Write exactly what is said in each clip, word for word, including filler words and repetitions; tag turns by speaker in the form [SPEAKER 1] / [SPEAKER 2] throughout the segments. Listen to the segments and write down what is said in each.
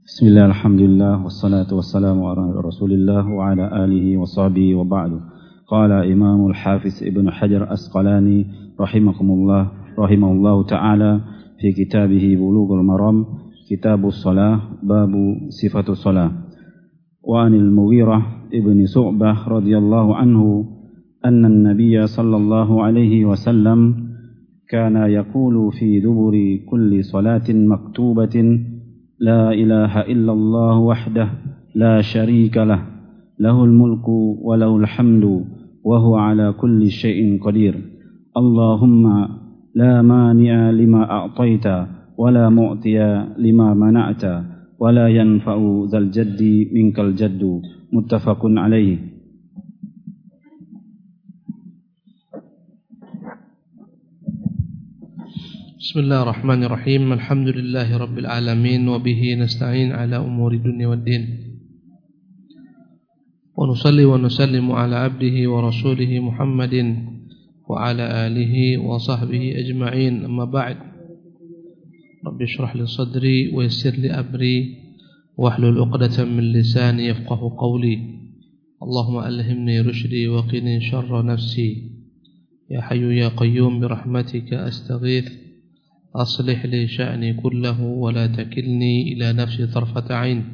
[SPEAKER 1] Bismillah, alhamdulillah, wassalatu wassalamu ala rasulillah wa ala alihi wa sahbihi wa ba'du. Qala imamul hafiz ibn Hajar Asqalani rahimakumullah, rahimahullahu ta'ala fi kitabihi Bulughul Maram, kitabus salah, babu sifatus salah. Wa anil Mughirah ibn Su'bah radhiyallahu anhu anna an-nabiyya sallallahu alaihi wasallam kana yaqulu fi duburi kulli salatin maktubatin لا إله إلا الله وحده لا شريك له له الملك وله الحمد وهو على كل شيء قدير اللهم لا مانع لما أعطيت ولا معطي لما منعت ولا ينفع ذا الجد منك الجد متفق عليه.
[SPEAKER 2] Bismillahirrahmanirrahim. Alhamdulillahi rabbil alamin wa bihi nasta'in ala umuri dunya waddin. Wa nusalli wa nusallimu ala abdihi wa rasulihi Muhammadin wa ala alihi wa sahbihi ajma'in. Amma ba'd. Rabbi shrah li sadri wa yassir li amri wahlul 'uqdatam min lisani yafqahu qawli. Allahumma alhimni rushdi wa qini sharra nafsi. Ya hayyu ya qayyum bi rahmatika astaghith. أصلح لي شأني كله ولا تكلني إلى نفسي طرفة عين.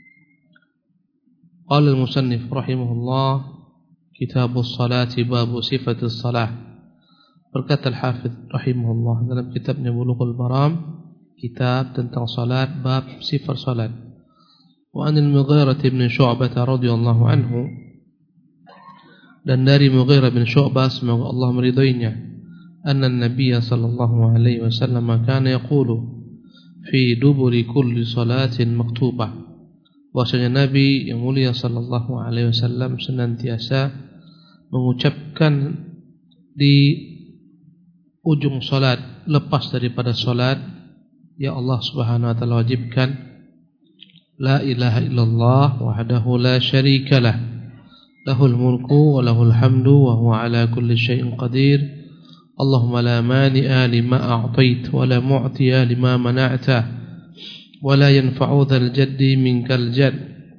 [SPEAKER 2] قال المصنف رحمه الله كتاب الصلاة باب صفة الصلاة. Berkata Al-Hafidh rahimahullah dalam kitabnya Bulughul Maram, kitab tentang salat, bab sifat salat. Wa anil Mughirah bin Syu'bah radhiyallahu anhu, dan dari Mughirah bin Syu'bah semoga Allah meridainya, أن النبي صلى الله عليه وسلم كان يقول في دبر كل صلاة مكتوبة. Bahwasanya Nabi yang mulia sallallahu alaihi wasallam senantiasa mengucapkan di ujung salat, lepas daripada salat, ya Allah Subhanahu wa taala wajibkan la ilaha illallah wahdahu la syarika lah lahul mulku wa lahul hamdu wa huwa ala kulli syai'in qadir. Allahumma la mani'a lima a'tait wa la mu'tiya lima mana'ta wa la yanfa'u dzal jaddi minkal jadd.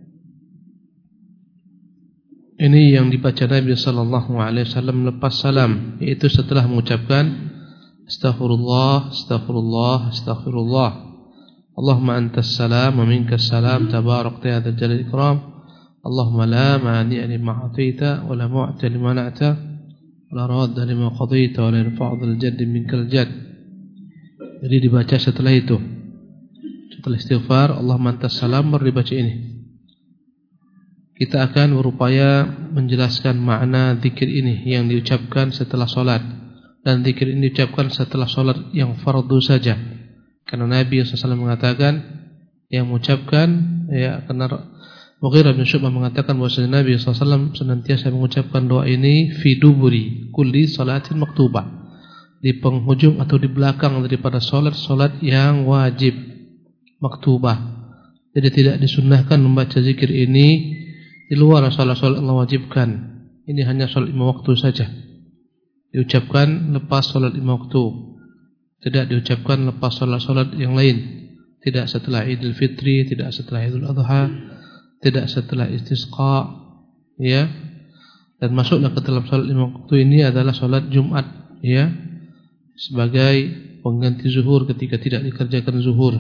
[SPEAKER 2] Ini yang dibaca Nabi sallallahu alaihi wasallam lepas salam, yaitu setelah mengucapkan astaghfirullah, astaghfirullah, astaghfirullah. Allahumma antas salam wa minkas salam tabarakta ya dzal jalali ikram. Allahumma la mani'a lima a'taita wa la mu'tiya lima mana'ta la radda lima qadaita wa la yanfa'u dzal jaddi minkal jadd. Jadi dibaca setelah itu. Setelah istighfar, Allahumma antas salam, baru dibaca ini. Kita akan berupaya menjelaskan makna zikir ini yang diucapkan setelah salat, dan zikir ini diucapkan setelah salat yang fardu saja. Karena Nabi sallallahu alaihi wasallam mengatakan yang mengucapkan, ya, karena Mughirah bin Syu'bah mengatakan bahwasanya Nabi sallallahu alaihi wasallam senantiasa mengucapkan doa ini fi duburi kulli salatin maktubah, di penghujung atau di belakang daripada salat-salat yang wajib maktubah. Jadi tidak disunnahkan membaca zikir ini di luar salat-salat yang wajibkan. Ini hanya salat lima waktu saja. Diucapkan lepas salat lima waktu. Tidak diucapkan lepas salat-salat yang lain. Tidak setelah Idul Fitri, tidak setelah Idul Adha, tidak setelah istisqa, ya. Dan masuklah ke dalam salat lima waktu ini adalah salat Jumat, ya, sebagai pengganti zuhur ketika tidak dikerjakan zuhur.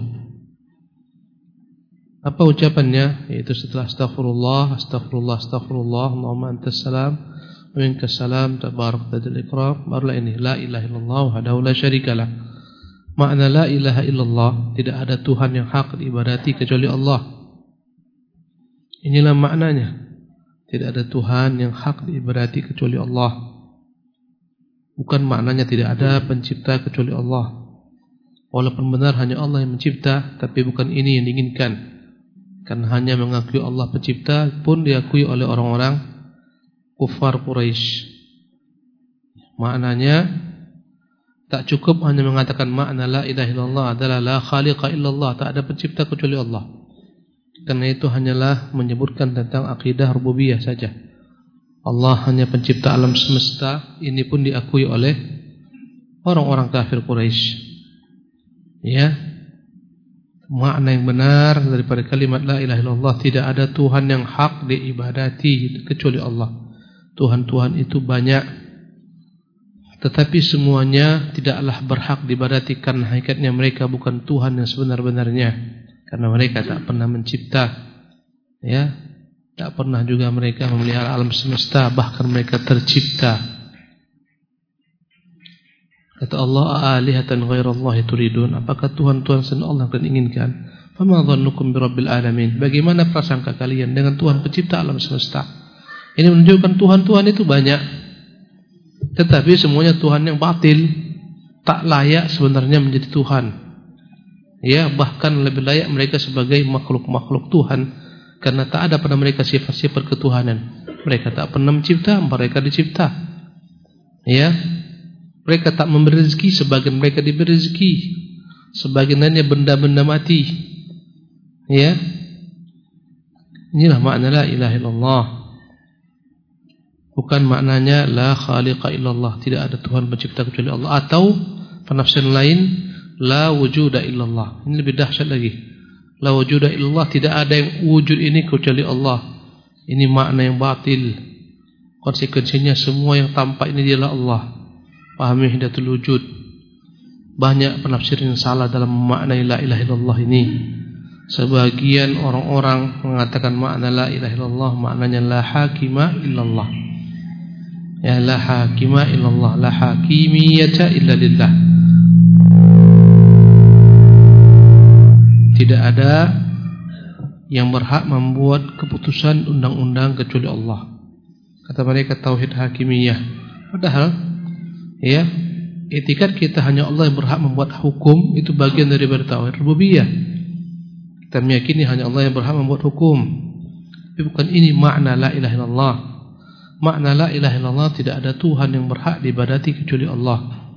[SPEAKER 2] Apa ucapannya? Yaitu setelah astaghfirullah, astaghfirullah, astaghfirullah, Allahumma antas salam wa minkas salam tabarakta dzal ikram. Barulah ini la ilaha illallah wahdahu la syarikalah. Makna la ilaha illallah, tidak ada Tuhan yang hak diibadati kecuali Allah. Inilah maknanya. Tidak ada Tuhan yang hak diibadati kecuali Allah. Bukan maknanya tidak ada pencipta kecuali Allah. Walaupun benar hanya Allah yang mencipta, tapi bukan ini yang diinginkan. Karena hanya mengakui Allah pencipta pun diakui oleh orang-orang kufar Quraisy. Maknanya tak cukup hanya mengatakan makna la ilaha illallah adalah la khaliqa illallah, tak ada pencipta kecuali Allah. Karena itu hanyalah menyebutkan tentang akidah rububiyah saja. Allah hanya pencipta alam semesta. Ini pun diakui oleh orang-orang kafir Quraisy. Ya. makna yang benar daripada kalimat la ilaha illallah. Tidak ada Tuhan yang hak diibadati kecuali Allah. Tuhan-Tuhan itu banyak, tetapi semuanya tidaklah berhak diibadati karena hakikatnya mereka bukan Tuhan yang sebenar-benarnya, karena mereka tak pernah mencipta, ya, tak pernah juga mereka memelihara alam semesta, bahkan mereka tercipta. Kata Allah, a'alihatan ghairallahi turidun, apakah Tuhan-Tuhan selain Allah kalian inginkan? Fama dhannukum birabbil alamin, bagaimana prasangka kalian dengan Tuhan pencipta alam semesta? Ini menunjukkan Tuhan-Tuhan itu banyak, tetapi semuanya Tuhan yang batil, tak layak sebenarnya menjadi Tuhan. Ya, bahkan lebih layak mereka sebagai makhluk-makhluk Tuhan, karena tak ada pada mereka sifat-sifat ketuhanan. Mereka tak pernah mencipta, mereka dicipta. Ya, mereka tak memberi rezeki, sebagian mereka diberi rezeki, sebagian lainnya benda-benda mati. Ya, inilah makna la ilaha illallah. Bukan maknanya la khaliqa illallah, tidak ada Tuhan pencipta kecuali Allah, atau penafsiran lain la wujuda illallah. Ini lebih dahsyat lagi. La wujuda illallah, tidak ada yang wujud ini kecuali Allah. Ini makna yang batil. Konsekuensinya semua yang tampak ini adalah Allah. Pahami hidayatul wujud. Banyak penafsiran yang salah dalam memaknai la ilaha illallah ini. Sebagian orang-orang mengatakan makna la ilaha illallah maknanya la hakima illallah. Ya, la hakima illallah, la hakimiyata illa lillah. Tidak ada yang berhak membuat keputusan undang-undang kecuali Allah. Kata mereka tauhid hakimiyah. Padahal ya, etikat kita hanya Allah yang berhak membuat hukum, itu bagian daripada tauhid rububiyah. Kita meyakini hanya Allah yang berhak membuat hukum. Tapi bukan ini makna la ilaha illallah. Makna la ilaha illallah, tidak ada Tuhan yang berhak diibadati kecuali Allah.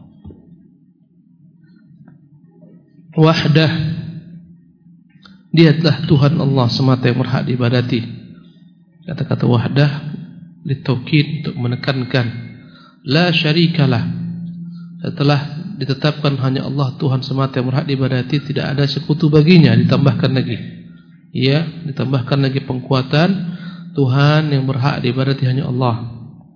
[SPEAKER 2] Wahdah, Dia adalah Tuhan Allah semata yang berhak diibadati. Kata-kata wahdah litaukid, untuk menekankan la syarikalah. Setelah ditetapkan hanya Allah Tuhan semata yang berhak diibadati, tidak ada sekutu baginya, ditambahkan lagi. Ya, ditambahkan lagi pengkuatan Tuhan yang berhak diibadati hanya Allah.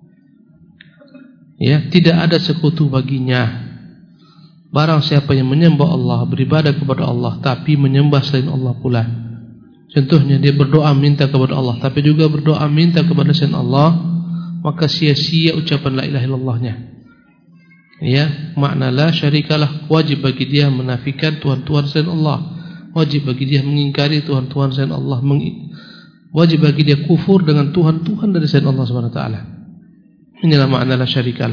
[SPEAKER 2] Ya, tidak ada sekutu baginya. Barang siapa yang menyembah Allah, beribadah kepada Allah, tapi menyembah selain Allah pula. Contohnya dia berdoa minta kepada Allah, tapi juga berdoa minta kepada selain Allah, maka sia-sia ucapan la ilaha illallahnya. Ya, makna la syarikalah, wajib bagi dia menafikan Tuhan-Tuhan selain Allah. Wajib bagi dia mengingkari Tuhan-Tuhan selain Allah. Wajib bagi dia kufur dengan Tuhan-Tuhan dari selain Allah Subhanahu wa taala. Inilah makna la syarikalah.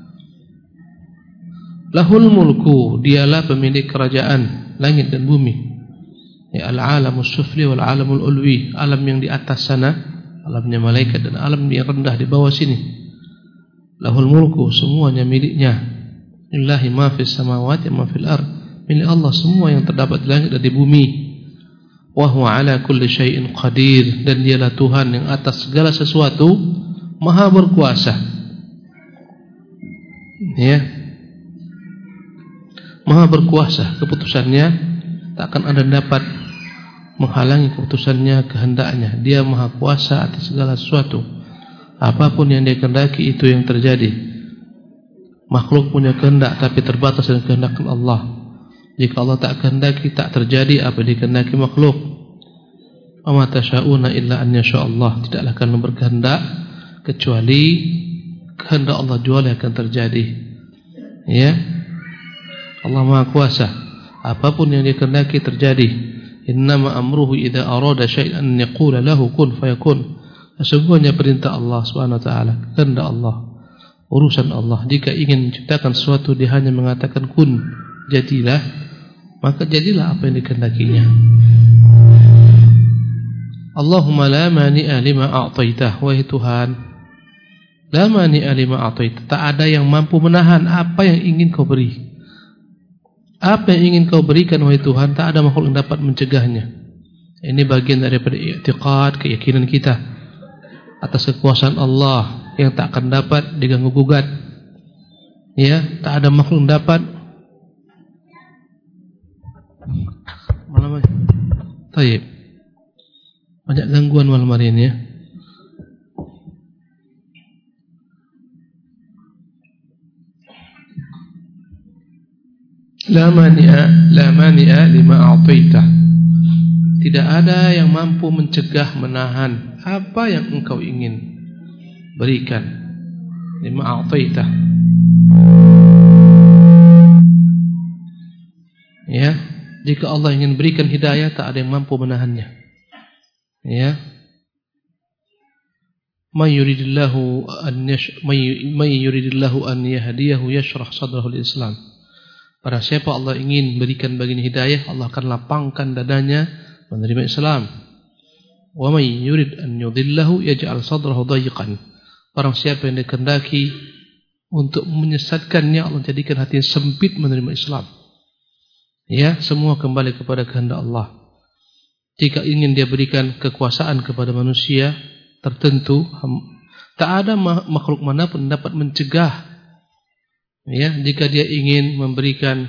[SPEAKER 2] Lahul mulku, dialah pemilik kerajaan langit dan bumi. Ya, al-alamus sufli wal alamul ulwi, alam yang di atas sana, alamnya malaikat, dan alam yang rendah di bawah sini. Lahul mulku, semuanya miliknya. Lillahi ma fis samawati ma fil ard, milik Allah semua yang terdapat di langit dan di bumi. Wa huwa ala kulli syai'in qadir, dan dialah Tuhan yang atas segala sesuatu maha berkuasa. Ya, maha berkuasa, keputusannya tak akan ada dapat menghalangi keputusannya, kehendaknya. Dia maha kuasa atas segala sesuatu. Apapun yang dia kehendaki itu yang terjadi. Makhluk punya kehendak, tapi terbatas dengan kehendak Allah. Jika Allah tak kehendaki, tak terjadi apa yang dikehendaki makhluk. Wa ma tasyauna illa an yasha Allah, tidaklah kalian berkehendak kecuali kehendak Allah jua yang akan terjadi. Ya, Allah maha kuasa, apapun yang dia kehendaki terjadi. Innama amruhu idza arada syai'an an yaqula lahu kun fayakun. Sesungguhnya perintah Allah Subhanahu wa taala, kehendak Allah, urusan Allah. Jika ingin menciptakan sesuatu, dia hanya mengatakan kun, jadilah, maka jadilah apa yang dikehendakinya. Allahumma la mani'a lima a'taitah, wahai Tuhan, la mani'a lima a'taitah, tak ada yang mampu menahan apa yang ingin kau beri. Apa yang ingin kau berikan wahai Tuhan, tak ada makhluk yang dapat mencegahnya. Ini bagian daripada i'tiqad, keyakinan kita atas kekuasaan Allah yang tak akan dapat diganggu gugat. Ya, tak ada makhluk yang dapat malam Taib. Banyak gangguan malam hari ini ya. La mani'a la mani'a lima a'taita. Tidak ada yang mampu mencegah, menahan apa yang engkau ingin berikan. Lima a'taita. Ya, jika Allah ingin berikan hidayah, tak ada yang mampu menahannya. Ya. May yuridillahu an yash may yuridillahu an yahdiyahu yashrah sadrahu lil-Islam. Para siapa Allah ingin berikan baginya hidayah, Allah akan lapangkan dadanya menerima Islam. Wa may yurid an yudhillahu yaj'al sadrahu dayiqan. Barang siapa yang dikehendaki untuk menyesatkannya, Allah jadikan hatinya sempit menerima Islam. Ya, semua kembali kepada kehendak Allah. Jika ingin dia berikan kekuasaan kepada manusia tertentu, tak ada makhluk manapun dapat mencegah. Ya, jika dia ingin memberikan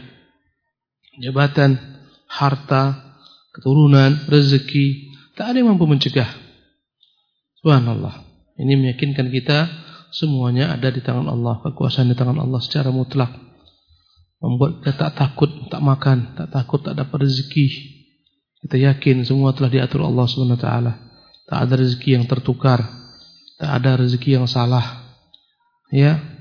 [SPEAKER 2] jabatan, harta, keturunan, rezeki, tak ada yang mampu mencegah. Subhanallah. Ini meyakinkan kita semuanya ada di tangan Allah, kekuasaan di tangan Allah secara mutlak. Membuat kita tak takut tak makan, tak takut tak dapat rezeki. Kita yakin semua telah diatur Allah subhanahu wa taala. Tak ada rezeki yang tertukar, tak ada rezeki yang salah. Ya.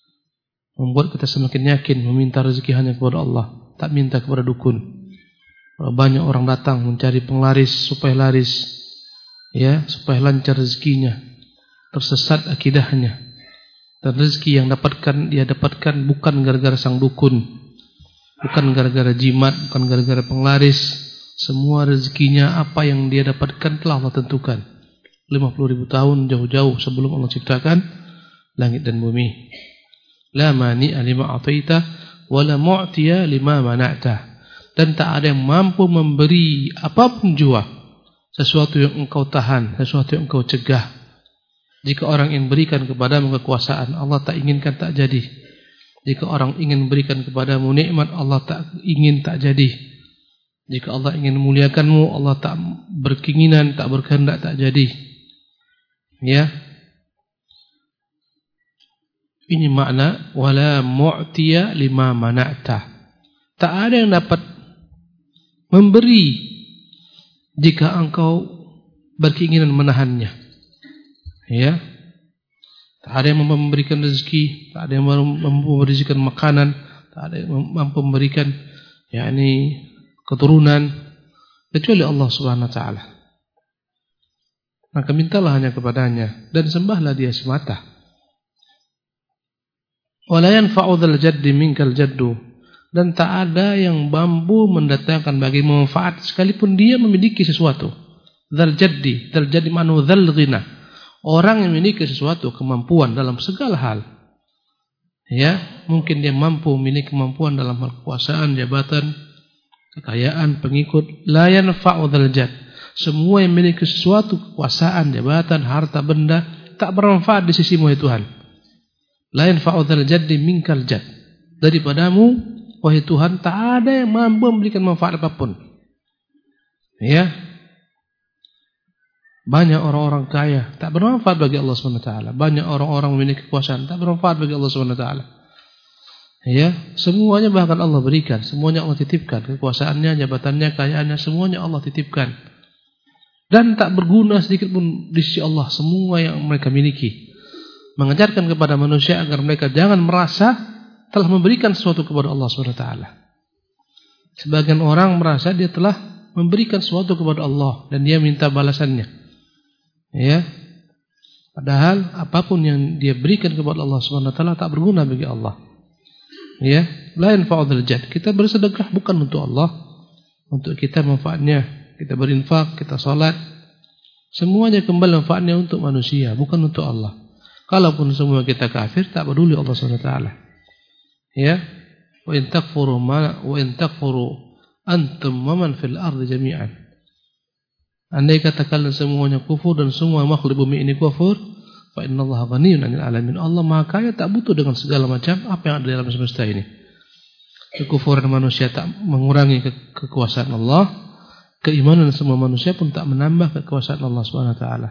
[SPEAKER 2] Membuat kita semakin yakin meminta rezeki hanya kepada Allah, tak minta kepada dukun. Banyak orang datang mencari penglaris supaya laris, ya, supaya lancar rezekinya, tersesat akidahnya. Dan rezeki yang dapatkan dia dapatkan bukan gara-gara sang dukun, bukan gara-gara jimat, bukan gara-gara penglaris. Semua rezekinya apa yang dia dapatkan telah Allah tentukan. lima puluh ribu tahun jauh-jauh sebelum Allah ciptakan langit dan bumi. La mani'a lima a'taita wa la mu'tiya lima mana'ta. Dan tak ada yang mampu memberi apapun jua sesuatu yang engkau tahan, sesuatu yang engkau cegah. Jika orang ingin berikan kepadamu kekuasaan, Allah tak inginkan tak jadi. Jika orang ingin berikan kepadamu nikmat, Allah tak ingin tak jadi. Jika Allah ingin memuliakanmu, Allah tak berkeinginan, tak berkehendak tak jadi. Ya. Ini makna wala mu'tiya lima mana'ta. Tak ada yang dapat memberi jika engkau berkeinginan menahannya. Ya. Tak ada yang memberikan rezeki, tak ada yang mampu memberikan makanan, tak ada yang mampu memberikan yakni keturunan kecuali Allah Subhanahu wa taala. Maka mintalah hanya kepadanya dan sembahlah dia semata. Wala yanfa'u dzal jaddi minkal jaddu. Dan tak ada yang mampu mendatangkan bagi manfaat sekalipun dia memiliki sesuatu. Dzal jaddi, dzal jaddi manu dzal ghina. Orang yang memiliki sesuatu kemampuan dalam segala hal. Ya, mungkin dia mampu memiliki kemampuan dalam hal kekuasaan, jabatan, kekayaan, pengikut. La yanfa'u dzal jadd. Semua yang memiliki sesuatu kekuasaan, jabatan, harta benda tak bermanfaat di sisimu ya Tuhan. La yanfa'u dzal jaddi minkal jadd. Daripadamu wahai Tuhan tak ada yang mampu memberikan manfaat apapun. Ya. Banyak orang-orang kaya tak bermanfaat bagi Allah Subhanahu wa taala. Banyak orang-orang memiliki kekuasaan tak bermanfaat bagi Allah Subhanahu wa taala. Ya, semuanya bahkan Allah berikan, semuanya Allah titipkan, kekuasaannya, jabatannya, kekayaannya semuanya Allah titipkan. Dan tak berguna sedikit pun di sisi Allah semua yang mereka miliki. Mengajarkan kepada manusia agar mereka jangan merasa telah memberikan sesuatu kepada Allah subhanahu wa taala. Sebagian orang merasa dia telah memberikan sesuatu kepada Allah dan dia minta balasannya. Ya. Padahal apapun yang dia berikan kepada Allah subhanahu wa taala tak berguna bagi Allah. Ya, la yanfa'u dzal jadd. Kita bersedekah bukan untuk Allah, untuk kita manfaatnya. Kita berinfak, kita salat, semuanya kembali manfaatnya untuk manusia, bukan untuk Allah. Kalaupun semua kita kafir, tak peduli Allah subhanahu wa taala. Ya, wa in takfuru ma wa in takfuru antum wa man fil ardi jami'an. Andai kata kalian semuanya kufur dan semua makhluk bumi ini kufur, fa innallaha ghaniyyun 'anil 'alamin. Allah Maha Kaya, tak butuh dengan segala macam apa yang ada di alam semesta ini. Kekufuran manusia tak mengurangi ke kekuasaan Allah. keimanan semua manusia pun tak menambah kekuasaan Allah Subhanahu wa taala.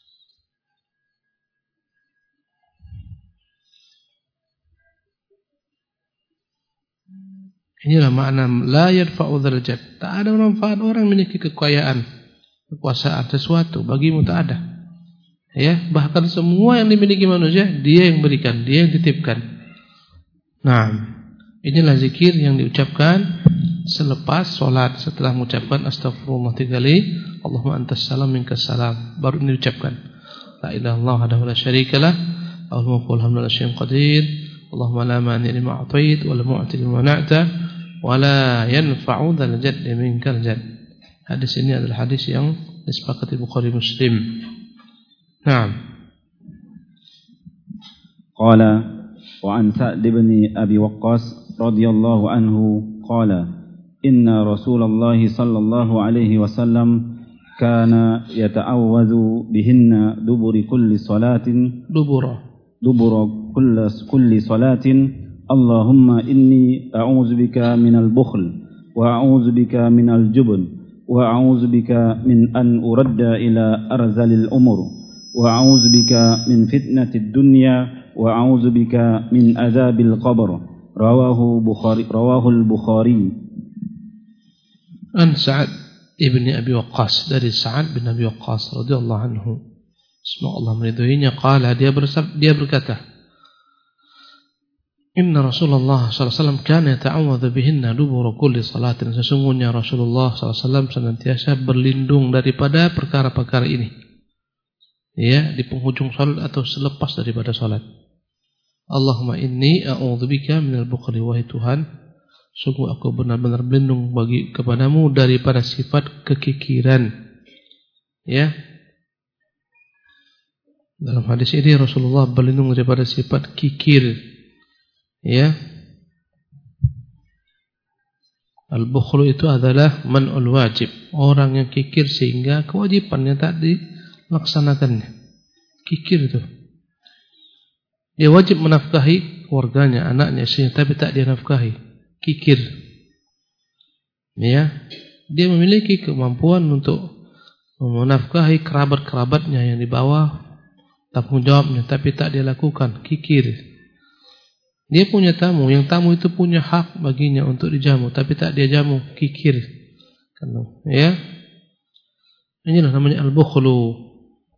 [SPEAKER 2] Inilah makna la yarfa'u dzal jad. Tak ada manfaat orang memiliki kekayaan, kekuasaan sesuatu, bagimu tak ada. Ya, bahkan semua yang dimiliki manusia dia yang berikan, dia yang titipkan. Nah, inilah zikir yang diucapkan selepas salat, setelah mengucapkan astagfirullah tiga kali, Allahumma antas salam minkas salam, baru ini diucapkan. La ilaha illallah wahdahu la syarikalah, lahul mulku wa lahul hamdu qadir. Allahumma la mani lima a'tait wa la mu'ti lima mana'ta wa la yanfa'u dzal jaddi minkal jadd. Hadis ini adalah hadis yang disepakati Bukhari Muslim. Naam.
[SPEAKER 1] Qala wa an Sa'd bin Abi Waqqas radhiyallahu anhu qala inna Rasulullah sallallahu alaihi wasallam kana yata'awwadhu bihinna duburi kulli salatin dubura dubura kulli kulli salatin Allahumma inni a'udzu bika minal bukhl wa a'udzu bika minal jubn wa a'udzu bika min an uradda ila arzalil umur wa a'udzu bika min fitnatid dunya wa a'udzu bika min adzabil qabr. Rawahu Bukhari rawahu al-Bukhari.
[SPEAKER 2] An Sa'ad ibn Abi Waqqas, dari Sa'ad bin Abi Waqqas radhiyallahu anhu, semoga Allah meridhoinya, qala, dia bersab, dia berkata, inna Rasulullah sallallahu alaihi wasallam kana yata'awwadhu bihinna dubura kulli salatin. Sesungguhnya Rasulullah sallallahu alaihi wasallam senantiasa berlindung daripada perkara-perkara ini, ya, di penghujung salat atau selepas daripada salat. Allahumma inni a'udzubika minal bukhli, wahai Tuhan, sungguh aku benar-benar berlindung bagi kepadamu daripada sifat kekikiran. Ya. Dalam hadis ini Rasulullah berlindung daripada sifat kikir. Ya. Al-bukhlu itu adalah man'ul wajib, orang yang kikir sehingga kewajibannya tak dilaksanakannya. Kikir itu. Dia wajib menafkahi keluarganya, anaknya, istrinya, tapi tak dia nafkahi. Kikir. Ya, dia memiliki kemampuan untuk menafkahi kerabat-kerabatnya yang di bawah tanggung jawabnya, tapi tak dia lakukan. Kikir. Dia punya tamu, yang tamu itu punya hak baginya untuk dijamu, tapi tak dia jamu. Kikir. Ya, inilah namanya al-bukhlu.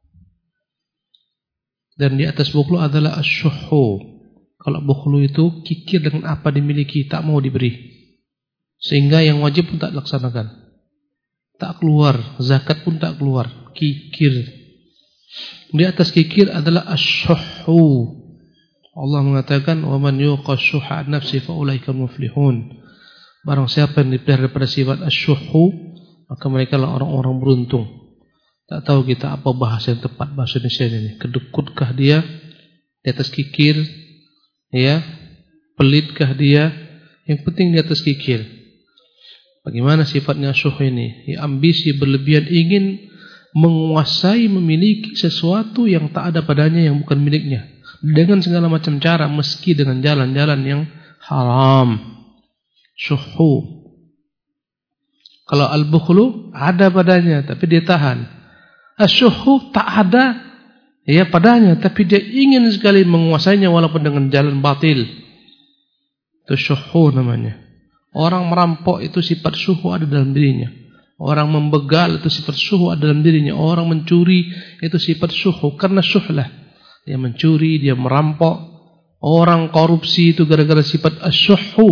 [SPEAKER 2] Dan di atas bukhlu adalah asyuhu. Kalau bukhlu itu kikir dengan apa dimiliki, tak mau diberi, sehingga yang wajib pun tak dilaksanakan, tak keluar, zakat pun tak keluar. Kikir. Di atas kikir adalah asyuhu. Allah mengatakan, wa man yuqa syuha nafsi fa ulaika muflihun. Barang siapa yang dipelihara daripada sifat asyuhu, maka mereka lah orang-orang beruntung. Tak tahu kita apa bahasa yang tepat, bahasa Indonesia ini. Kedekutkah dia di atas kikir? Ya, pelitkah dia? Yang penting di atas kikir. Bagaimana sifatnya syuh ini? Ya, ambisi berlebihan, ingin menguasai, memiliki sesuatu yang tak ada padanya, yang bukan miliknya, dengan segala macam cara, meski dengan jalan-jalan yang haram. Syuhu. Kalau al-bukhlu ada padanya, tapi dia tahan. Asyuhu tak ada, ya, padanya, tapi dia ingin sekali menguasainya walaupun dengan jalan batil. Itu syuhu namanya. Orang merampok itu sifat syuhu ada dalam dirinya. Orang membegal itu sifat syuhu ada dalam dirinya. Orang mencuri itu sifat syuhu, karena syuhlah. Dia mencuri, dia merampok. Orang korupsi itu gara-gara sifat asyuhu.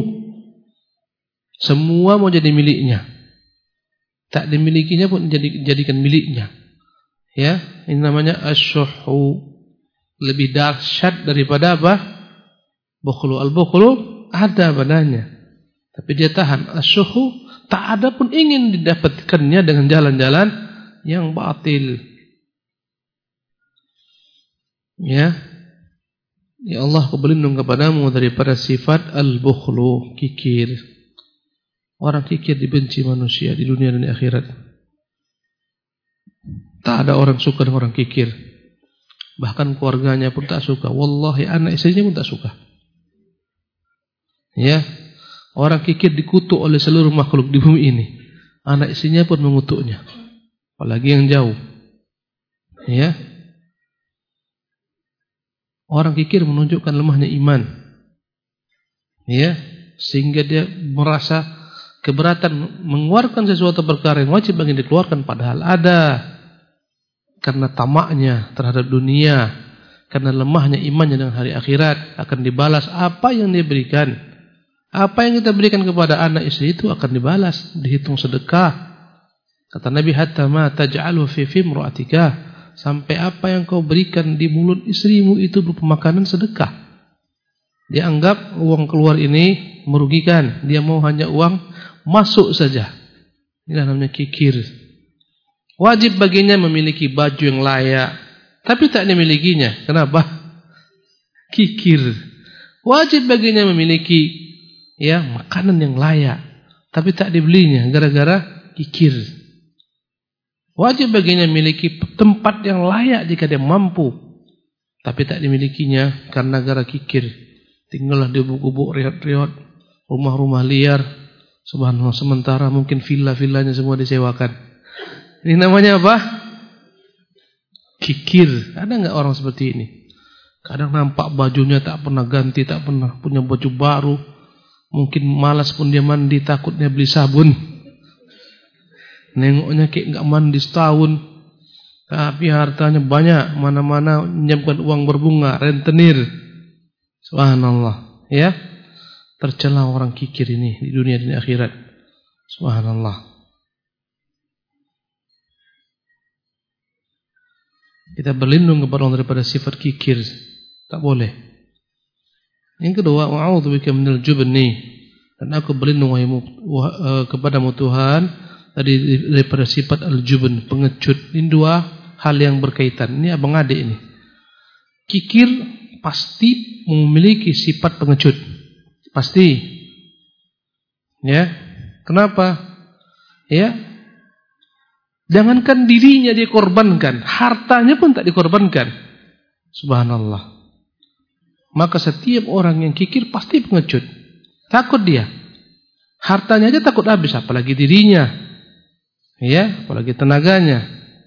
[SPEAKER 2] Semua mau jadi miliknya. Tak dimilikinya pun jadi, jadikan miliknya. Ya, ini namanya asyuhu. Lebih dahsyat daripada apa? Bukhlu. Al-bukhlu ada padanya, tapi dia tahan. Asyuhu tak ada pun ingin didapatkannya dengan jalan-jalan yang batil. Ya. Ya Allah, aku berlindung kepadamu daripada sifat al-bukhlu, kikir. Orang kikir dibenci manusia di dunia dan di akhirat. Tak ada orang suka dengan orang kikir. Bahkan keluarganya pun tak suka. Wallahi, anak istrinya pun tak suka. Ya, orang kikir dikutuk oleh seluruh makhluk di bumi ini. anak istrinya pun mengutuknya. Apalagi yang jauh. Ya. Orang kikir menunjukkan lemahnya iman. Ya, sehingga dia merasa keberatan mengeluarkan sesuatu perkara yang wajib bagi dikeluarkan, padahal ada. Karena tamaknya terhadap dunia, karena lemahnya imannya dengan hari akhirat, akan dibalas apa yang dia berikan. Apa yang kita berikan kepada anak istri itu akan dibalas, dihitung sedekah. Kata Nabi, hatta ma taj'alu fi fimra'atika, sampai apa yang kau berikan di mulut istrimu itu berupa makanan sedekah. Dia anggap uang keluar ini merugikan, dia mau hanya uang masuk saja. Inilah namanya kikir. Wajib baginya memiliki baju yang layak, tapi tak dimilikinya. Kenapa? Kikir. Wajib baginya memiliki ya makanan yang layak, tapi tak dibelinya gara-gara kikir. Wajib baginya memiliki tempat yang layak jika dia mampu, tapi tak dimilikinya karena gara kikir. Tinggallah di gubuk-gubuk riad-riad, rumah-rumah liar. Subhanallah, sementara mungkin villa-villanya semua disewakan. Ini namanya apa? Kikir. Ada enggak orang seperti ini? Kadang nampak bajunya tak pernah ganti, tak pernah punya baju baru. Mungkin malas pun dia mandi, takutnya beli sabun. Nengoknya kayak enggak mandi setahun, tapi hartanya banyak, mana-mana menyiapkan uang berbunga, rentenir. Subhanallah, ya. Tercela orang kikir ini di dunia dan di akhirat. Subhanallah. Kita berlindung kepada Allah daripada sifat kikir. Tak boleh. Yang kedua, wa'udzubika minal jubni, dan aku berlindung kepadamu Tuhan dari daripada sifat al-jubn, pengecut. Ini dua hal yang berkaitan. Ini abang adik ini. Kikir pasti memiliki sifat pengecut. Pasti. Ya. Kenapa? Ya. Jangankan dirinya dikorbankan, hartanya pun tak dikorbankan. Subhanallah. Maka setiap orang yang kikir pasti pengecut. Takut dia. Hartanya aja takut habis, apalagi dirinya. Ya, apalagi tenaganya.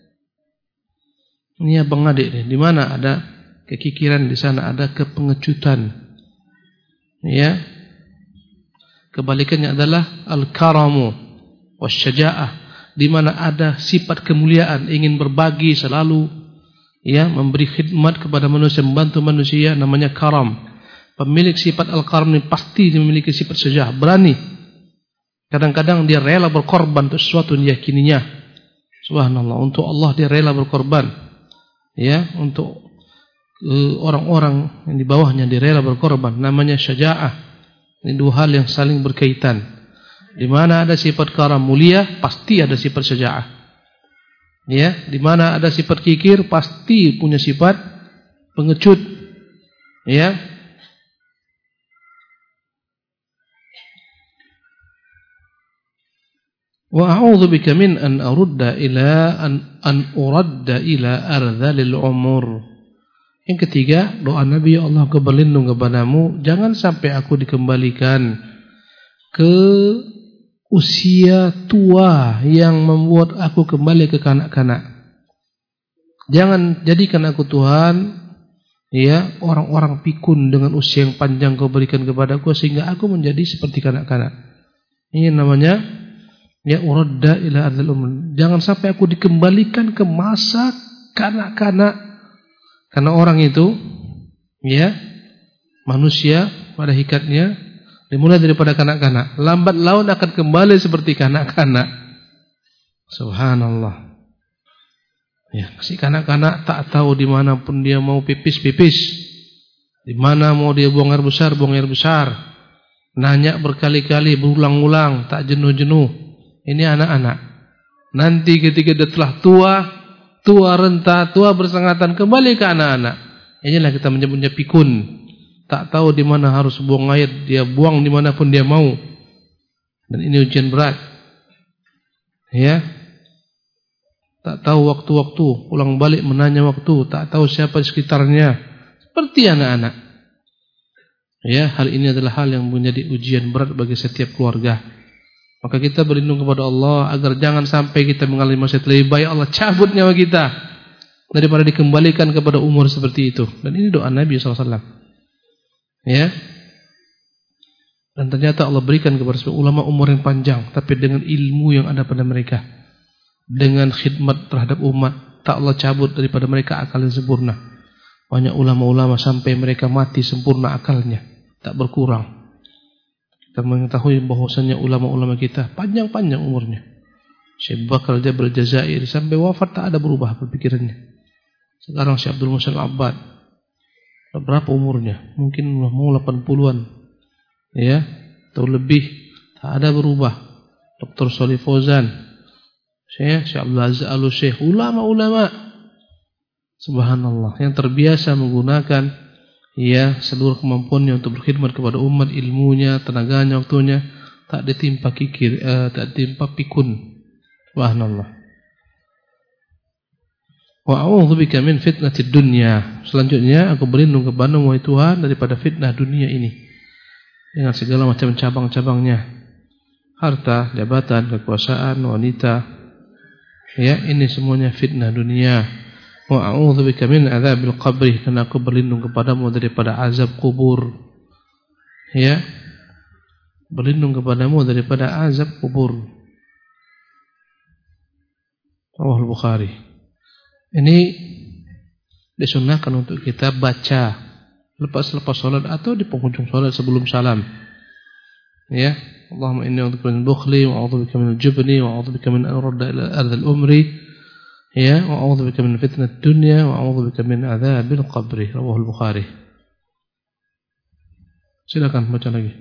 [SPEAKER 2] Ini abang adik nih, di mana ada kekikiran, di sana ada kepengecutan. Ya. Kebalikannya adalah al-karamu wasyaja'ah, di mana ada sifat kemuliaan, ingin berbagi selalu, ya, memberi khidmat kepada manusia, membantu manusia, namanya karam. Pemilik sifat al-karam ini pasti memiliki sifat syaja'ah, berani. Kadang-kadang dia rela berkorban untuk sesuatu yang diyakininya. Subhanallah, untuk Allah dia rela berkorban. Ya, untuk orang-orang uh, yang di bawahnya dia rela berkorban. Namanya syaja'ah. Ini dua hal yang saling berkaitan. Di mana ada sifat karam mulia, pasti ada sifat syaja'ah. Ya, di mana ada sifat kikir, pasti punya sifat pengecut. Ya. Wa a'udzubika min an arudda ila an an uradda ila ardhalil umur. Yang ketiga, doa Nabi, ya Allah, aku berlindung kepadamu, jangan sampai aku dikembalikan ke usia tua yang membuat aku kembali ke kanak-kanak. Jangan jadikan aku Tuhan, ya, orang-orang pikun dengan usia yang panjang kau berikan kepadaku sehingga aku menjadi seperti kanak-kanak. Ini namanya ya uradda ila ardhil umur. Jangan sampai aku dikembalikan ke masa kanak-kanak. Karena orang itu, ya, manusia pada hakikatnya dimulai daripada kanak-kanak, lambat laun akan kembali seperti kanak-kanak. Subhanallah. Ya, si kanak-kanak tak tahu di mana pun dia mau pipis-pipis, di mana mau dia buang air besar, buang air besar. Nanya berkali-kali, berulang-ulang, tak jenuh-jenuh. Ini anak-anak. Nanti ketika dia telah tua, tua renta, tua bersangatan, kembali ke anak-anak. Inilah kita menyebutnya pikun. Tak tahu di mana harus buang air, dia buang dimanapun dia mau. Dan ini ujian berat. Ya. Tak tahu waktu-waktu, pulang balik menanya waktu, tak tahu siapa di sekitarnya. Seperti anak-anak. Ya, hal ini adalah hal yang menjadi ujian berat bagi setiap keluarga. Maka kita berlindung kepada Allah agar jangan sampai kita mengalami maksiat. Lebih baik Allah cabut nyawa kita daripada dikembalikan kepada umur seperti itu. Dan ini doa Nabi sallallahu alaihi wasallam. Ya. Dan ternyata Allah berikan kepada ulama umur yang panjang, tapi dengan ilmu yang ada pada mereka, dengan khidmat terhadap umat, tak Allah cabut daripada mereka akal yang sempurna. Banyak ulama-ulama sampai mereka mati sempurna akalnya, tak berkurang. Kita mengetahui bahwasanya ulama-ulama kita panjang-panjang umurnya. Syekh Bakar Jabal Jazair sampai wafat tak ada berubah pemikirannya. Sekarang Syekh Abdul Muhsin Abbad, berapa umurnya? Mungkin mau delapan puluhan. Ya, atau lebih, tak ada berubah. Doktor Shalih Fauzan, Syekh Abdul Aziz Al-Syekh, ulama-ulama subhanallah yang terbiasa menggunakan ya seluruh kemampuannya untuk berkhidmat kepada umat, ilmunya, tenaganya, waktunya tak ditimpa kikir, eh, tak ditimpa pikun. Subhanallah. Wa a'udzubika min fitnatid dunya. Selanjutnya aku berlindung kepadamu wahai Tuhan daripada fitnah dunia ini dengan segala macam cabang-cabangnya, harta, jabatan, kekuasaan, wanita. Ya, ini semuanya fitnah dunia. Wa a'udzubika min adzabil qabri, dan aku berlindung kepadamu daripada azab kubur. Ya. Berlindung kepadamu daripada azab kubur. Sahih Bukhari. Ini disunahkan untuk kita baca lepas-lepas salat atau di penghujung salat sebelum salam. Ya, Allahumma inni a'udzubika minal bukhli wa a'udzubika minal jubni wa a'udzubika min an urda ila ardhil umri. Ya, wa a'udzubika min fitnatid dunya wa a'udzubika min adzabil qabri. Sahih Bukhari. Silakan baca lagi.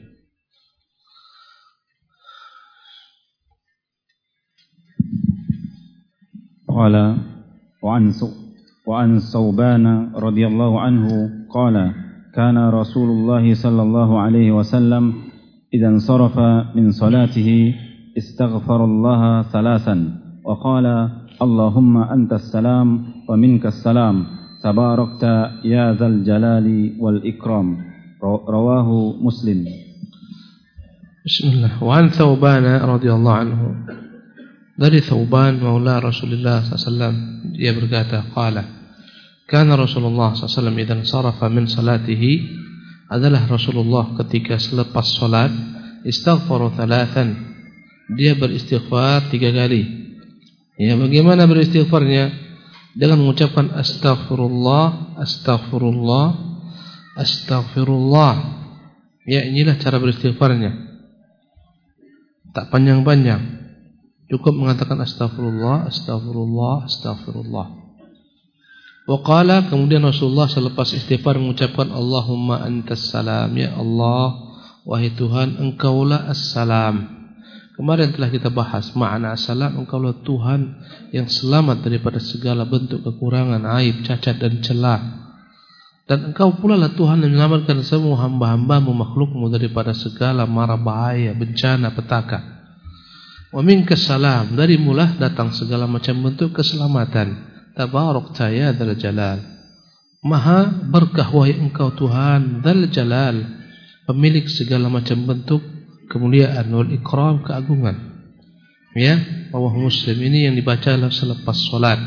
[SPEAKER 1] Qala wa an wa an Sauban radhiyallahu anhu qala kana Rasulullah sallallahu alaihi wasallam idza sarafa min salatihi istaghfara Allah thalathan wa qala Allahumma antas salam wa minkas salam tabarakta ya dzal jalali wal ikram. Rawahu Muslim.
[SPEAKER 2] Bismillah. Wa an Sauban radhiyallahu anhu, dari Sauban maula Rasulullah sallallahu alaihi wasallam, dia berkata, qala kana Rasulullah sallallahu alaihi wasallam idan sarafa min salatihi, adalah Rasulullah ketika selepas salat istaghfara thalathan, dia beristighfar tiga kali. Ya, bagaimana beristighfarnya? Dengan mengucapkan astaghfirullah, astaghfirullah, astaghfirullah. Ya, inilah cara beristighfarnya. Tak panjang-panjang. Cukup mengatakan astaghfirullah, astaghfirullah, astaghfirullah. Waqala, kemudian Rasulullah selepas istighfar mengucapkan Allahumma antas salam, ya Allah, wahai Tuhan, engkaulah as-salam. Kemarin telah kita bahas makna as-salam, engkaulah Tuhan yang selamat daripada segala bentuk kekurangan, aib, cacat dan celah. Dan engkau pula lah Tuhan yang menyelamatkan semua hamba-hambamu, makhlukmu daripada segala mara bahaya, bencana, petaka. Wa minkas salam, dari mulah datang segala macam bentuk keselamatan. Tabarakta ya dzal jalal, maha berkah wahai engkau Tuhan dzal jalal, pemilik segala macam bentuk kemuliaan, wal ikram, keagungan. Ya, Rawahu Muslim. Ini yang dibaca selepas salat.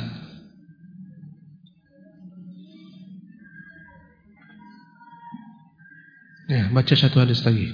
[SPEAKER 2] Ya, baca satu hadis lagi.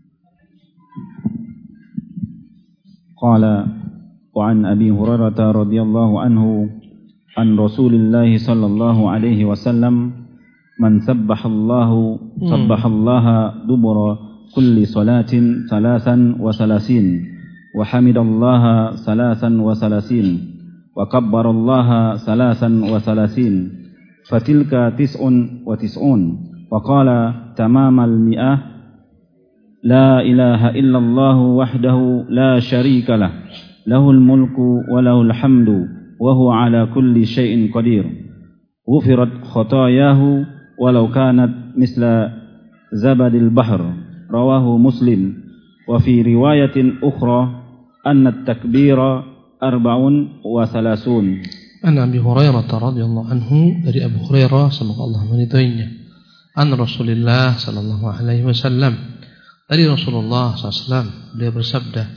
[SPEAKER 1] Qala wa an Abi Hurairah radhiyallahu anhu an Rasulillah sallallahu alaihi wasallam man sabbahallahu sabbahallaha dubura kulli salatin salasan wa salasin wa hamidallaha salasan wa salasin wa kabbarallaha salasan wa salasin fatilka tis'un wa tis'un wa qala tamamal mi'ah la ilaha illallah wahdahu la syarika lah lahul mulku wa lahul hamdu wa huwa ala kulli syai'in qadir ghufirat khatayahu walau kanat misla zabadil bahr. Rawahu Muslim. Wa fi riwayatin ukhra anna at-takbira arba'un wa thalathun.
[SPEAKER 2] An Abi Hurairah radhiyallahu anhu, dari Abu Hurairah semoga Allah meridainya, an Rasulullah sallallahu alaihi wasallam, dari Rasulullah sallallahu alaihi wasallam, dia bersabda,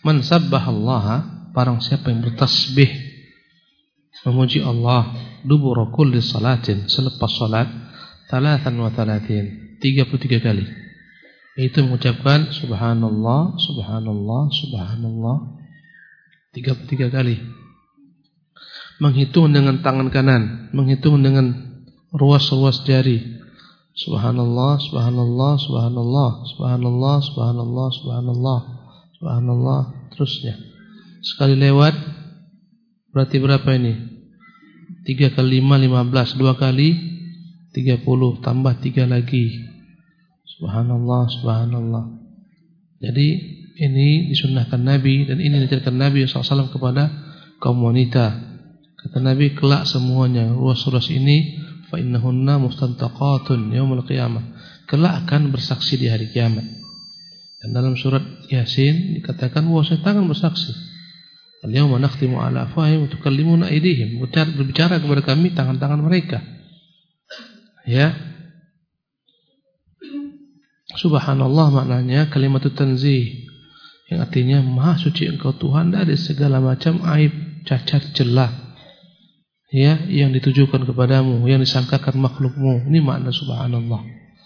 [SPEAKER 2] Man sabbahallaha, barang siapa yang bertasbih memuji Allah dubura kulli salatin, selepas salat, thalathan wa thalathin, tiga puluh tiga kali. Itu mengucapkan subhanallah, subhanallah, subhanallah tiga puluh tiga kali. Menghitung dengan tangan kanan, menghitung dengan ruas-ruas jari. Subhanallah, subhanallah, subhanallah, subhanallah, subhanallah, subhanallah, subhanallah, terusnya. Sekali lewat berarti berapa ini? tiga kali lima, lima belas, dua kali tiga puluh, tambah tiga lagi. Subhanallah, subhanallah. Jadi ini disunnahkan Nabi dan ini diajarkan Nabi shallallahu alaihi wasallam kepada kaum wanita. Kata Nabi, kelak semuanya ruas-ruas ini fa innahunna mustantaqatun yaumul qiyamah, kelak akan bersaksi di hari kiamat. Dan dalam surat Yasin dikatakan bahwa tangan bersaksi. Al-yawma nakhtimu ala afwahihim wa tukallimuna aydihim, berbicara kepada kami tangan-tangan mereka. Ya. Subhanallah maknanya kalimat tanzih, yang artinya maha suci engkau Tuhan dari segala macam aib, cacat, celah. Ya, yang ditujukan kepadamu, yang disangkakan makhlukmu. Ini makna subhanallah.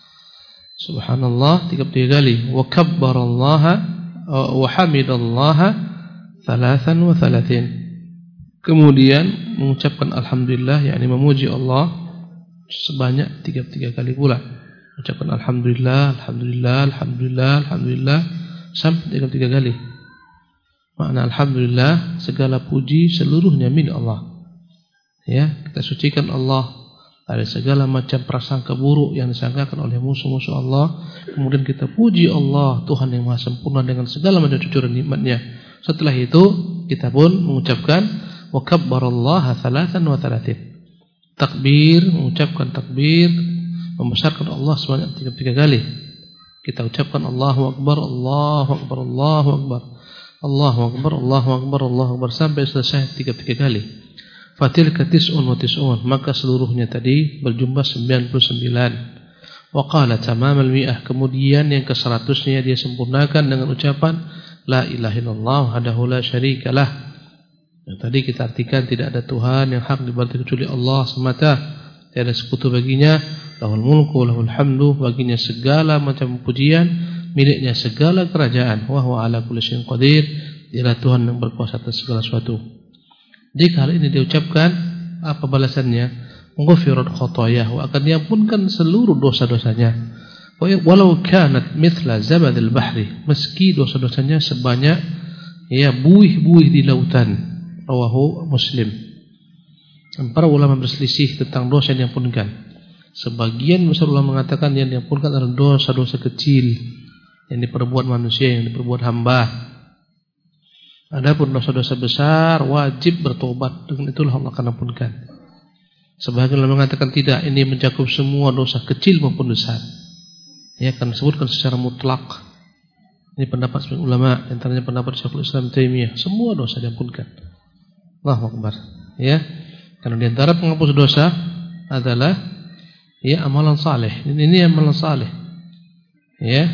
[SPEAKER 2] Subhanallah tiga puluh tiga kali. Wa kabbarallaha wa hamidallaha thalathan wa thalathin. Kemudian mengucapkan alhamdulillah, yakni memuji Allah sebanyak tiga puluh tiga kali pula. Mengucapkan alhamdulillah, alhamdulillah, alhamdulillah, alhamdulillah sampai tiga puluh tiga kali. Makna alhamdulillah, segala puji seluruhnya milik Allah. Ya, kita sucikan Allah dari segala macam prasangka buruk yang disangkakan oleh musuh-musuh Allah. Kemudian kita puji Allah, Tuhan yang maha sempurna dengan segala macam cucuran nikmatnya. Setelah itu kita pun mengucapkan wa kabbarallaha thalathan wa thalathin. Takbir, mengucapkan takbir, membesarkan Allah sebanyak tiga puluh tiga kali. Kita ucapkan Allahu Akbar, Allahu Akbar, Allahu Akbar, Allahu Akbar, Allahu Akbar, Allahu Akbar sampai selesai tiga puluh tiga kali. Fatilka tis'un wa tis'un, maka seluruhnya tadi berjumlah sembilan puluh sembilan. Wa qala tamamal mi'ah, kemudian yang ke-seratusnya dia sempurnakan dengan ucapan la ilaha illallah wahdahu la syarikalah. Yang tadi kita artikan tidak ada Tuhan yang hak diibadati kecuali Allah semata, tiada sekutu baginya, lahul mulku lahul hamdu, baginya segala macam pujian, miliknya segala kerajaan, wa huwa ala kulli syai'in qadir, dialah Tuhan yang berkuasa atas segala sesuatu. Jika hal ini diucapkan, apa balasannya? Ghufirat khotoyahu, akan diampunkan seluruh dosa-dosanya. Walau kanat mithla zabadil bahri, meski dosa-dosanya sebanyak ya buih-buih di lautan. Rawahu Muslim. Para ulama berselisih tentang dosa yang diampunkan. Sebagian besar ulama mengatakan yang diampunkan adalah dosa-dosa kecil yang diperbuat manusia, yang diperbuat hamba. Adapun dosa-dosa besar wajib bertobat, dengan itulah Allah akan ampunkan. Sebagian ulama mengatakan tidak, ini mencakup semua dosa kecil maupun besar. Ya, akan disebutkan secara mutlak. Ini pendapat sebagian ulama, antaranya pendapat Syekhul Islam Taimiyah, semua dosa diampunkan. Allahu Akbar. Ya, karena di antara penghapus dosa adalah ya amalan saleh. Ini, ini amalan saleh. Ya.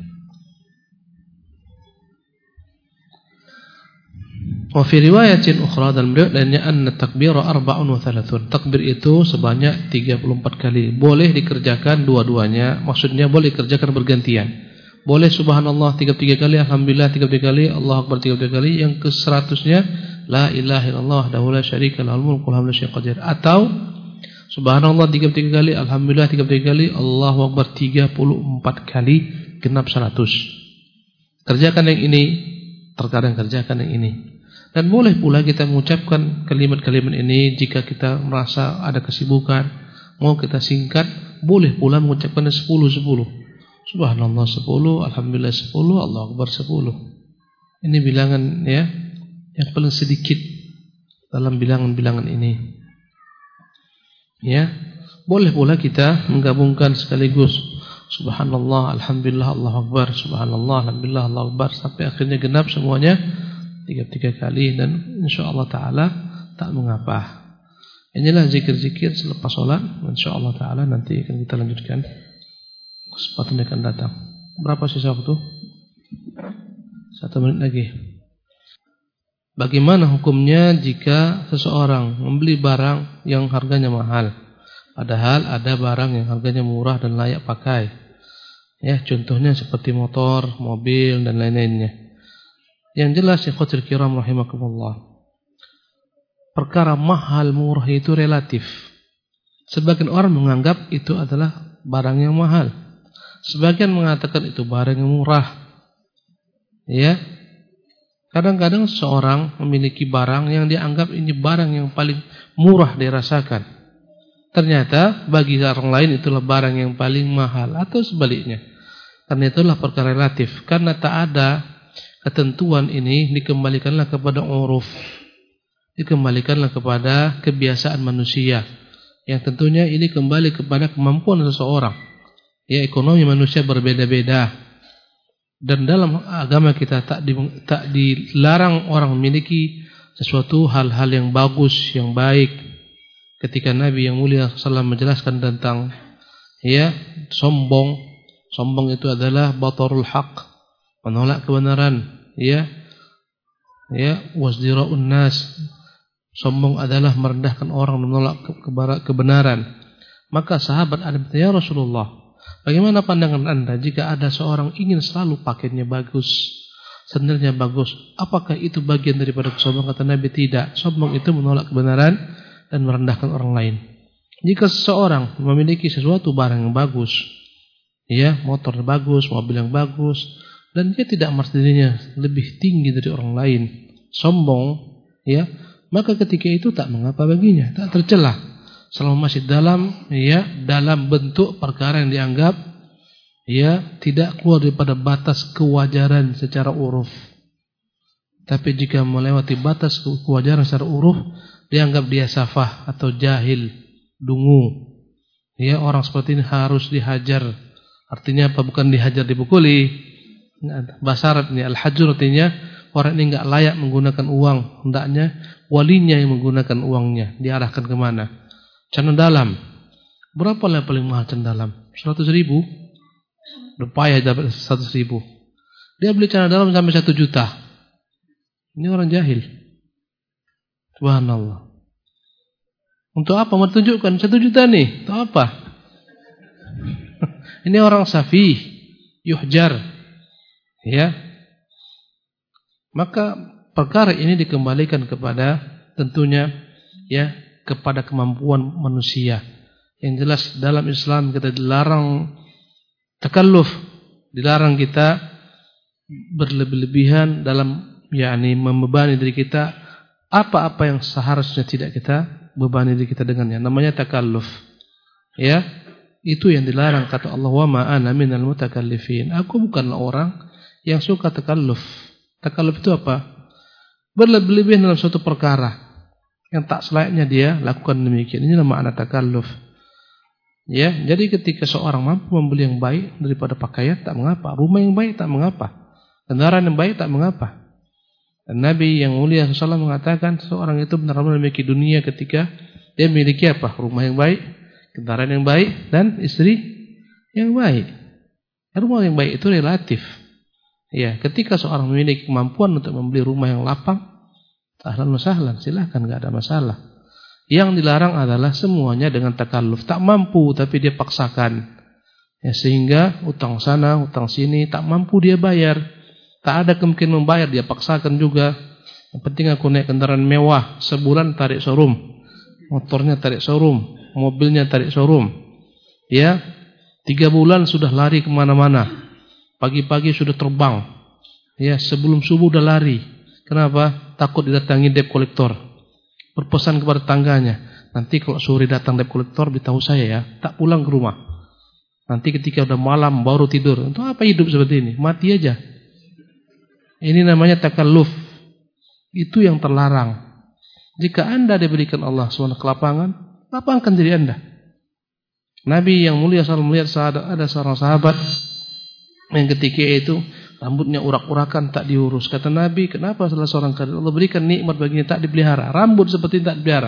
[SPEAKER 2] Wa fi riwayatin ukhra, dan beliau lainnya anna takbira arba'un wa thalathun. Takbir itu sebanyak tiga puluh empat kali. Boleh dikerjakan dua-duanya, maksudnya boleh dikerjakan bergantian. Boleh subhanallah tiga puluh tiga kali, alhamdulillah tiga puluh tiga kali, Allahu Akbar tiga puluh tiga kali, yang ke seratusnya la ilaha illallah wahdahu la syarika lahul mulku wa lahul hamdu qadir, atau subhanallah tiga puluh tiga kali, alhamdulillah tiga puluh tiga kali, Allahu Akbar tiga puluh empat kali, genap seratus. Kerjakan yang ini, terkadang kerjakan yang ini. Dan boleh pula kita mengucapkan kalimat-kalimat ini jika kita merasa ada kesibukan, mau kita singkat, boleh pula mengucapkan sepuluh sepuluh. Subhanallah sepuluh, alhamdulillah sepuluh, Allahu Akbar sepuluh. Ini bilangan ya yang paling sedikit dalam bilangan-bilangan ini. Ya, boleh pula kita menggabungkan sekaligus subhanallah, alhamdulillah, Allahu Akbar, subhanallah, alhamdulillah, Allahu Akbar sampai akhirnya genap semuanya tiga puluh tiga kali, dan insyaallah taala tak mengapa. Inilah zikir-zikir selepas salat, insyaallah taala nanti akan kita lanjutkan kesempatan yang akan datang. Berapa sisa waktu? Satu menit lagi. Bagaimana hukumnya jika seseorang membeli barang yang harganya mahal, padahal ada barang yang harganya murah dan layak pakai? Ya, contohnya seperti motor, mobil dan lain-lainnya. Yang jelas, ikhwatul kiram rahimakumullah, perkara mahal murah itu relatif. Sebagian orang menganggap itu adalah barang yang mahal, sebagian mengatakan itu barang yang murah. Ya, kadang-kadang seorang memiliki barang yang dianggap ini barang yang paling murah dirasakan, ternyata bagi orang lain itulah barang yang paling mahal, atau sebaliknya. Karena itulah perkara relatif. Karena tak ada ketentuan ini, dikembalikanlah kepada uruf, dikembalikanlah kepada kebiasaan manusia, yang tentunya ini kembali kepada kemampuan seseorang. Ya, ekonomi manusia berbeda-beda, dan dalam agama kita tak, di, tak dilarang orang memiliki sesuatu hal-hal yang bagus, yang baik. Ketika Nabi yang mulia shallallahu alaihi wasallam menjelaskan tentang ya sombong, sombong itu adalah batarul haq, menolak kebenaran, ya, ya, wasdira'un nas, sombong adalah merendahkan orang, menolak kebenaran. Maka sahabat ada bertanya, ya Rasulullah, bagaimana pandangan Anda jika ada seorang ingin selalu pakainya bagus, sendalnya bagus, apakah itu bagian daripada kesombongan? Kata Nabi, tidak. Sombong itu menolak kebenaran dan merendahkan orang lain. Jika seseorang memiliki sesuatu barang yang bagus, ya, motor bagus, mobil yang bagus, dan dia tidak merasa dirinya lebih tinggi dari orang lain, sombong, ya, maka ketika itu tak mengapa baginya, tak tercela, selama masih dalam, ya, dalam bentuk perkara yang dianggap, ya, tidak keluar daripada batas kewajaran secara uruf. Tapi jika melewati batas kewajaran secara uruf, dianggap dia safah atau jahil, dungu. Ya, orang seperti ini harus dihajar. Artinya apa? Bukan dihajar, dipukuli. Bahasa Arab ini al-hajur, artinya orang ini enggak layak menggunakan uang. Hendaknya walinya yang menggunakan uangnya. Diarahkan kemana? Celana dalam. Berapa lah paling mahal celana dalam? seratus ribu. Udah payah dapat seratus ribu. Dia beli celana dalam sampai satu juta. Ini orang jahil. Subhanallah. Untuk apa? Mau tunjukkan satu juta nih. Untuk apa? Ini orang safih, yuhjar, ya. Maka perkara ini dikembalikan kepada tentunya, ya, kepada kemampuan manusia. Yang jelas dalam Islam kita dilarang takalluf, dilarang kita berlebih-lebihan dalam, yakni membebani diri kita apa-apa yang seharusnya tidak kita bebani diri kita dengannya. Namanya takalluf, ya. Itu yang dilarang, kata Allah, wa ma ana minal mutakallifin. Aku bukanlah orang yang suka takalluf. Takalluf itu apa? Berlebih-lebihan dalam suatu perkara yang tak selayaknya dia lakukan demikian. Ini nama makna takalluf. Ya, jadi ketika seorang mampu membeli yang baik daripada pakaian, tak mengapa. Rumah yang baik, tak mengapa. Kendaraan yang baik, tak mengapa. Dan Nabi yang mulia shallallahu alaihi wasallam mengatakan seorang itu benar-benar memiliki dunia ketika dia memiliki apa? Rumah yang baik, kendaraan yang baik, dan istri yang baik. Rumah yang baik itu relatif. Ya, ketika seorang memiliki kemampuan untuk membeli rumah yang lapang, ahlan wa sahlan, silakan, enggak ada masalah. Yang dilarang adalah semuanya dengan takalluf, tak mampu tapi dia paksakan. Ya, sehingga utang sana, utang sini, tak mampu dia bayar. Tak ada kemungkinan membayar, dia paksakan juga. Yang penting aku naik kendaraan mewah, sebulan tarik showroom. Motornya tarik showroom, mobilnya tarik showroom. Ya, tiga bulan sudah lari kemana-mana. Pagi-pagi sudah terbang. Ya, sebelum subuh udah lari. Kenapa? Takut didatangi debt collector. Berpesan kepada tangganya, nanti kalau sore datang debt collector, beritahu saya ya, tak pulang ke rumah. Nanti ketika udah malam baru tidur. Untuk apa hidup seperti ini? Mati aja. Ini namanya takalluf. Itu yang terlarang. Jika anda diberikan Allah subhanahu wa taala kelapangan, lapangkan diri anda. Nabi yang mulia selalu melihat ada seorang sahabat yang ketika itu rambutnya urak-urakan, tak diurus. Kata Nabi, kenapa salah seorang kali Allah berikan nikmat baginya tak dipelihara, rambut seperti tak dipelihara?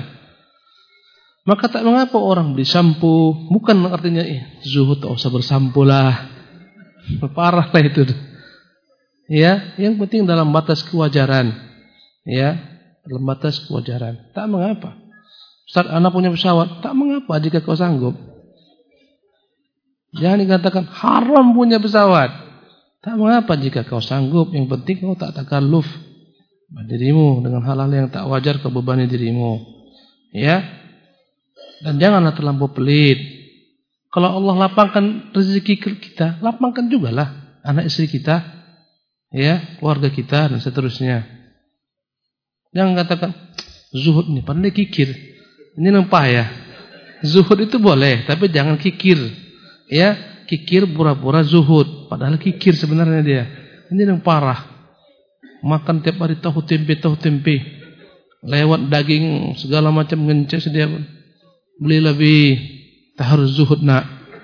[SPEAKER 2] Maka tak mengapa orang beli sampo. Bukan artinya eh, zuhud tak usah bersampo lah. Parah lah itu. Ya, yang penting dalam batas kewajaran. Ya, dalam batas kewajaran. Tak mengapa. Ustaz, anak punya pesawat. Tak mengapa jika kau sanggup. Jangan dikatakan haram punya pesawat. Tak mengapa jika kau sanggup. Yang penting kau tak takalluf dirimu dengan hal-hal yang tak wajar kau bebani dirimu. Ya. Dan janganlah terlampau pelit. Kalau Allah lapangkan rezeki kita, lapangkan jugalah anak istri kita, ya, keluarga kita dan seterusnya. Jangan katakan zuhud nih, pandai kikir. Ini nempah ya. Zuhud itu boleh, tapi jangan kikir. Ya, kikir pura-pura zuhud, padahal kikir sebenarnya dia. Ini yang parah. Makan tiap hari tahu tempe, tahu tempe. Lewat daging segala macam ngences dia. Beli lebih, tak harus zuhud nak.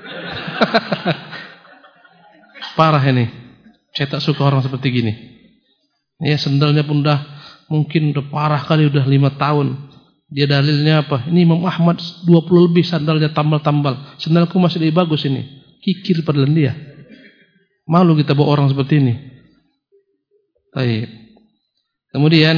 [SPEAKER 2] Parah ini. Saya tak suka orang seperti gini. Ya, sendalnya pun dah mungkin udah parah kali, udah lima tahun. Dia dalilnya apa? Ini Imam Ahmad dua puluh lebih sandalnya tambal-tambal. Sandalku masih lebih bagus ini. Kikir padahal dia. Malu kita bawa orang seperti ini. Baik. Kemudian,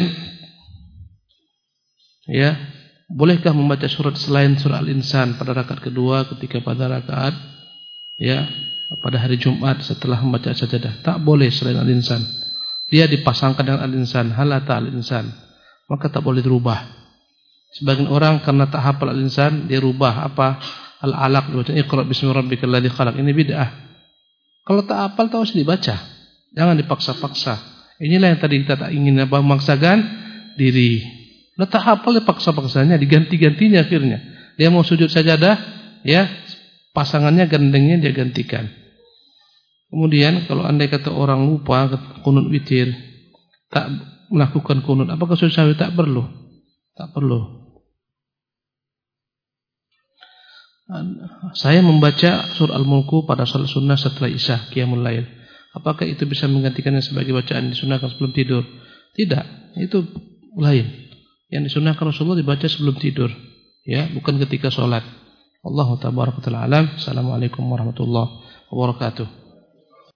[SPEAKER 2] ya, bolehkah membaca surat selain surah Al-Insan pada rakaat kedua ketika pada rakaat, ya, pada hari Jumat setelah membaca sajadah? Tak boleh selain Al-Insan. Dia dipasangkan dengan Al-Insan, halata Al-Insan, maka tak boleh dirubah. Sebagian orang karena tak hafal Al-Insan, dia rubah apa? Al-Alaq, dibaca Iqra bismi rabbikal ladzi khalaq. Ini bid'ah. Kalau tak hafal tak usah dibaca. Jangan dipaksa-paksa. Inilah yang tadi kita tak ingin apa, memaksakan diri. Udah tak hafal dipaksa-paksanya, diganti-gantinya akhirnya. Dia mau sujud sajadah, ya, pasangannya gandengnya dia gantikan. Kemudian kalau andai kata orang lupa kunut witir, tak melakukan kunut, apakah sujud sahwi? Tak perlu. Tak perlu. Saya membaca surah Al-Mulku pada salat sunnah setelah Isya, Qiyamul Lail. Apakah itu bisa menggantikannya sebagai bacaan disunahkan sebelum tidur? Tidak, itu lain. Yang disunahkan Rasulullah dibaca sebelum tidur, ya, bukan ketika sholat. Allahu tabaraka wa ta'ala alam. Assalamualaikum warahmatullahi wabarakatuh.